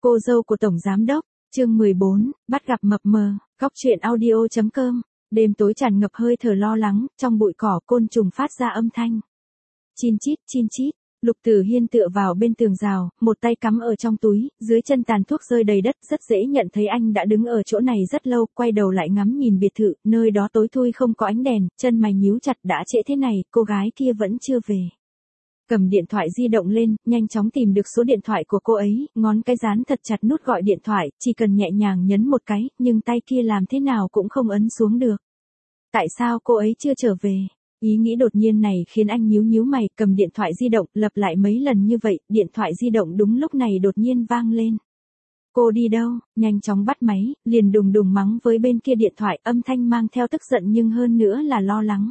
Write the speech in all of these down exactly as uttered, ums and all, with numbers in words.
Cô dâu của Tổng Giám Đốc, chương mười bốn, bắt gặp mập mờ, góc truyện audio.com, đêm tối tràn ngập hơi thở lo lắng, trong bụi cỏ côn trùng phát ra âm thanh. Chin chít, chin chít, Lục Tử Hiên tựa vào bên tường rào, một tay cắm ở trong túi, dưới chân tàn thuốc rơi đầy đất, rất dễ nhận thấy anh đã đứng ở chỗ này rất lâu, quay đầu lại ngắm nhìn biệt thự, nơi đó tối thui không có ánh đèn, chân mày nhíu chặt đã trễ thế này, cô gái kia vẫn chưa về. Cầm điện thoại di động lên, nhanh chóng tìm được số điện thoại của cô ấy, ngón cái dán thật chặt nút gọi điện thoại, chỉ cần nhẹ nhàng nhấn một cái, nhưng tay kia làm thế nào cũng không ấn xuống được. Tại sao cô ấy chưa trở về? Ý nghĩ đột nhiên này khiến anh nhíu nhíu mày, cầm điện thoại di động, lặp lại mấy lần như vậy, điện thoại di động đúng lúc này đột nhiên vang lên. Cô đi đâu? Nhanh chóng bắt máy, liền đùng đùng mắng với bên kia điện thoại, âm thanh mang theo tức giận nhưng hơn nữa là lo lắng.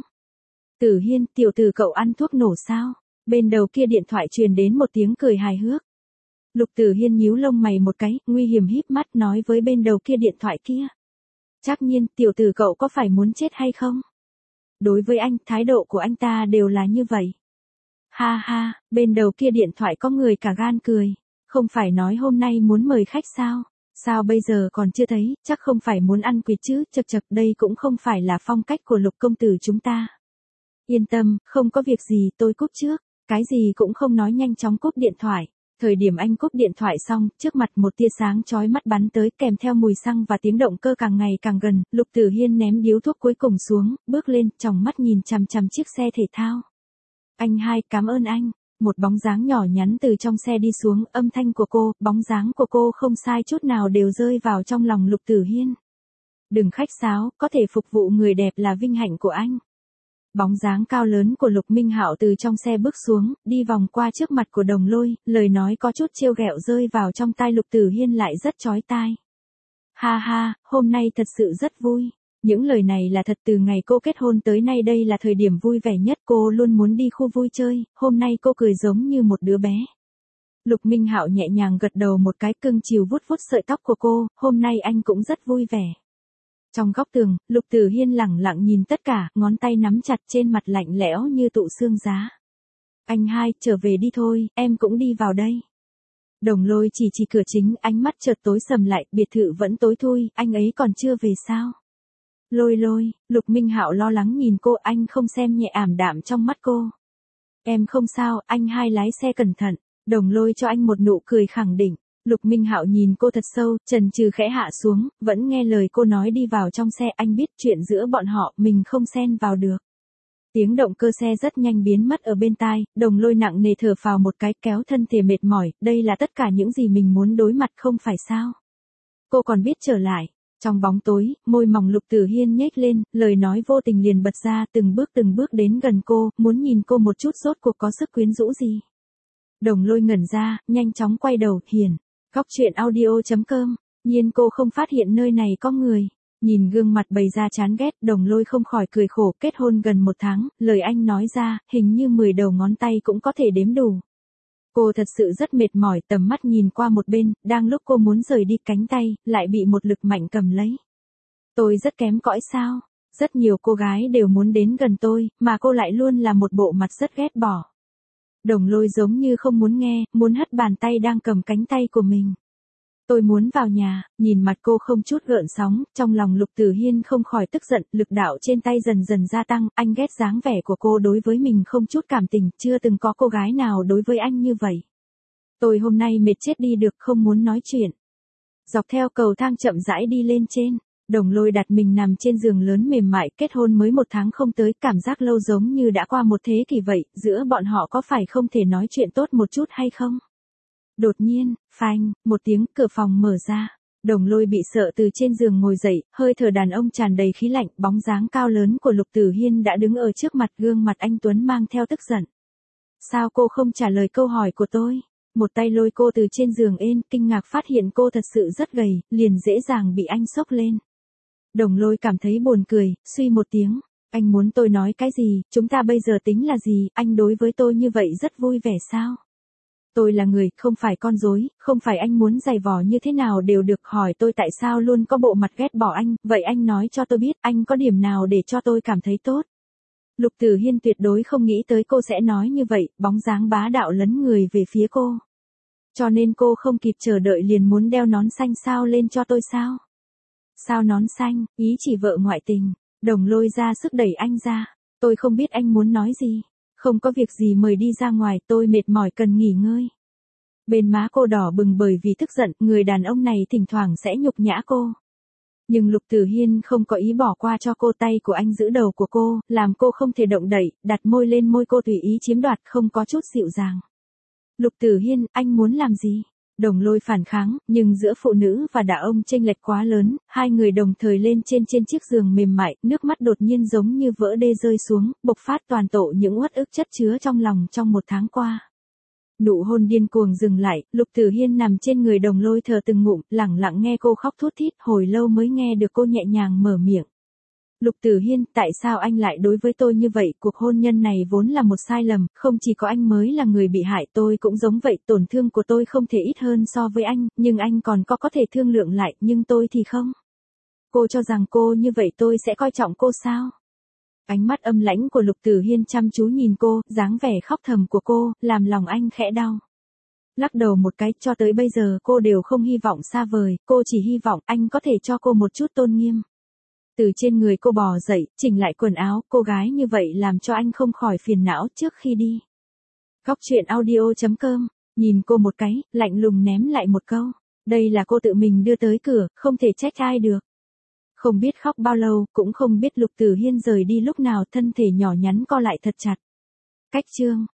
Tử Hiên, tiểu tử cậu ăn thuốc nổ sao? Bên đầu kia điện thoại truyền đến một tiếng cười hài hước. Lục Tử Hiên nhíu lông mày một cái, nguy hiểm híp mắt nói với bên đầu kia điện thoại kia. Trác Nhiên, tiểu tử cậu có phải muốn chết hay không? Đối với anh, thái độ của anh ta đều là như vậy. Ha ha, bên đầu kia điện thoại có người cả gan cười. Không phải nói hôm nay muốn mời khách sao? Sao bây giờ còn chưa thấy, chắc không phải muốn ăn quỵt chứ, chật chật, đây cũng không phải là phong cách của Lục công tử chúng ta. Yên tâm, không có việc gì, tôi cúp trước. Cái gì cũng không nói, nhanh chóng cúp điện thoại. Thời điểm anh cúp điện thoại xong, trước mặt một tia sáng chói mắt bắn tới, kèm theo mùi xăng và tiếng động cơ càng ngày càng gần, Lục Tử Hiên ném điếu thuốc cuối cùng xuống, bước lên, tròng mắt nhìn chằm chằm chiếc xe thể thao. Anh hai, cảm ơn anh. Một bóng dáng nhỏ nhắn từ trong xe đi xuống, âm thanh của cô, bóng dáng của cô không sai chút nào đều rơi vào trong lòng Lục Tử Hiên. Đừng khách sáo, có thể phục vụ người đẹp là vinh hạnh của anh. Bóng dáng cao lớn của Lục Minh Hạo từ trong xe bước xuống, đi vòng qua trước mặt của Đồng Lôi, lời nói có chút trêu ghẹo rơi vào trong tai Lục Tử Hiên lại rất chói tai. Ha ha, hôm nay thật sự rất vui. Những lời này là thật, từ ngày cô kết hôn tới nay đây là thời điểm vui vẻ nhất, cô luôn muốn đi khu vui chơi, hôm nay cô cười giống như một đứa bé. Lục Minh Hạo nhẹ nhàng gật đầu một cái, cưng chiều vuốt vuốt sợi tóc của cô, hôm nay anh cũng rất vui vẻ. Trong góc tường, Lục Tử Hiên lẳng lặng nhìn tất cả, ngón tay nắm chặt, trên mặt lạnh lẽo như tụ xương giá. Anh hai, trở về đi thôi, em cũng đi vào đây. Đồng Lôi chỉ chỉ cửa chính, ánh mắt chợt tối sầm lại, biệt thự vẫn tối thui, anh ấy còn chưa về sao? Lôi Lôi, Lục Minh Hạo lo lắng nhìn cô, anh không xem nhẹ ảm đạm trong mắt cô. Em không sao, anh hai lái xe cẩn thận. Đồng Lôi cho anh một nụ cười khẳng định. Lục Minh Hạo nhìn cô thật sâu, chần chừ khẽ hạ xuống, vẫn nghe lời cô nói đi vào trong xe, anh biết chuyện giữa bọn họ, mình không xen vào được. Tiếng động cơ xe rất nhanh biến mất ở bên tai, Đồng Lôi nặng nề thở phào một cái, kéo thân thể mệt mỏi, đây là tất cả những gì mình muốn đối mặt không phải sao? Cô còn biết trở lại. Trong bóng tối, môi mỏng Lục Tử Hiên nhếch lên, lời nói vô tình liền bật ra, từng bước từng bước đến gần cô, muốn nhìn cô một chút rốt cuộc có sức quyến rũ gì. Đồng Lôi ngẩn ra, nhanh chóng quay đầu, hiền. Góc truyện audio.com, nhiên cô không phát hiện nơi này có người. Nhìn gương mặt bày ra chán ghét, Đồng Lôi không khỏi cười khổ, kết hôn gần một tháng, lời anh nói ra, hình như mười đầu ngón tay cũng có thể đếm đủ. Cô thật sự rất mệt mỏi, tầm mắt nhìn qua một bên, đang lúc cô muốn rời đi, cánh tay, lại bị một lực mạnh cầm lấy. Tôi rất kém cỏi sao? Rất nhiều cô gái đều muốn đến gần tôi, mà cô lại luôn là một bộ mặt rất ghét bỏ. Đồng Lôi giống như không muốn nghe, muốn hất bàn tay đang cầm cánh tay của mình. Tôi muốn vào nhà, nhìn mặt cô không chút gợn sóng, trong lòng Lục Tử Hiên không khỏi tức giận, lực đạo trên tay dần dần gia tăng, anh ghét dáng vẻ của cô đối với mình không chút cảm tình, chưa từng có cô gái nào đối với anh như vậy. Tôi hôm nay mệt chết đi được, không muốn nói chuyện. Dọc theo cầu thang chậm rãi đi lên trên. Đồng Lôi đặt mình nằm trên giường lớn mềm mại, kết hôn mới một tháng không tới, cảm giác lâu giống như đã qua một thế kỷ vậy, giữa bọn họ có phải không thể nói chuyện tốt một chút hay không? Đột nhiên, phanh, một tiếng, cửa phòng mở ra. Đồng Lôi bị sợ từ trên giường ngồi dậy, hơi thở đàn ông tràn đầy khí lạnh, bóng dáng cao lớn của Lục Tử Hiên đã đứng ở trước mặt, gương mặt anh tuấn mang theo tức giận. Sao cô không trả lời câu hỏi của tôi? Một tay lôi cô từ trên giường ên, kinh ngạc phát hiện cô thật sự rất gầy, liền dễ dàng bị anh xốc lên. Đồng Lôi cảm thấy buồn cười, suy một tiếng, anh muốn tôi nói cái gì, chúng ta bây giờ tính là gì, anh đối với tôi như vậy rất vui vẻ sao? Tôi là người, không phải con rối, không phải anh muốn giày vò như thế nào đều được, hỏi tôi tại sao luôn có bộ mặt ghét bỏ anh, vậy anh nói cho tôi biết, anh có điểm nào để cho tôi cảm thấy tốt? Lục Tử Hiên tuyệt đối không nghĩ tới cô sẽ nói như vậy, bóng dáng bá đạo lấn người về phía cô. Cho nên cô không kịp chờ đợi liền muốn đeo nón xanh sao lên cho tôi sao? Sao nón xanh, ý chỉ vợ ngoại tình. Đồng Lôi ra sức đẩy anh ra. Tôi không biết anh muốn nói gì. Không có việc gì mời đi ra ngoài, tôi mệt mỏi cần nghỉ ngơi. Bên má cô đỏ bừng bởi vì tức giận, người đàn ông này thỉnh thoảng sẽ nhục nhã cô. Nhưng Lục Tử Hiên không có ý bỏ qua cho cô, tay của anh giữ đầu của cô, làm cô không thể động đậy, đặt môi lên môi cô tùy ý chiếm đoạt, không có chút dịu dàng. Lục Tử Hiên, anh muốn làm gì? Đồng Lôi phản kháng, nhưng giữa phụ nữ và đàn ông chênh lệch quá lớn, hai người đồng thời lên trên trên chiếc giường mềm mại, nước mắt đột nhiên giống như vỡ đê rơi xuống, bộc phát toàn tổ những uất ức chất chứa trong lòng trong một tháng qua. Nụ hôn điên cuồng dừng lại, Lục Tử Hiên nằm trên người Đồng Lôi thở từng ngụm, lẳng lặng nghe cô khóc thút thít, hồi lâu mới nghe được cô nhẹ nhàng mở miệng. Lục Tử Hiên, tại sao anh lại đối với tôi như vậy, cuộc hôn nhân này vốn là một sai lầm, không chỉ có anh mới là người bị hại, tôi cũng giống vậy, tổn thương của tôi không thể ít hơn so với anh, nhưng anh còn có có thể thương lượng lại, nhưng tôi thì không. Cô cho rằng cô như vậy tôi sẽ coi trọng cô sao? Ánh mắt âm lãnh của Lục Tử Hiên chăm chú nhìn cô, dáng vẻ khóc thầm của cô, làm lòng anh khẽ đau. Lắc đầu một cái, cho tới bây giờ cô đều không hy vọng xa vời, cô chỉ hy vọng anh có thể cho cô một chút tôn nghiêm. Từ trên người cô bò dậy, chỉnh lại quần áo, cô gái như vậy làm cho anh không khỏi phiền não trước khi đi. Góc truyện audio chấm com, nhìn cô một cái, lạnh lùng ném lại một câu. Đây là cô tự mình đưa tới cửa, không thể trách ai được. Không biết khóc bao lâu, cũng không biết Lục Tử Hiên rời đi lúc nào, thân thể nhỏ nhắn co lại thật chặt. Cách chương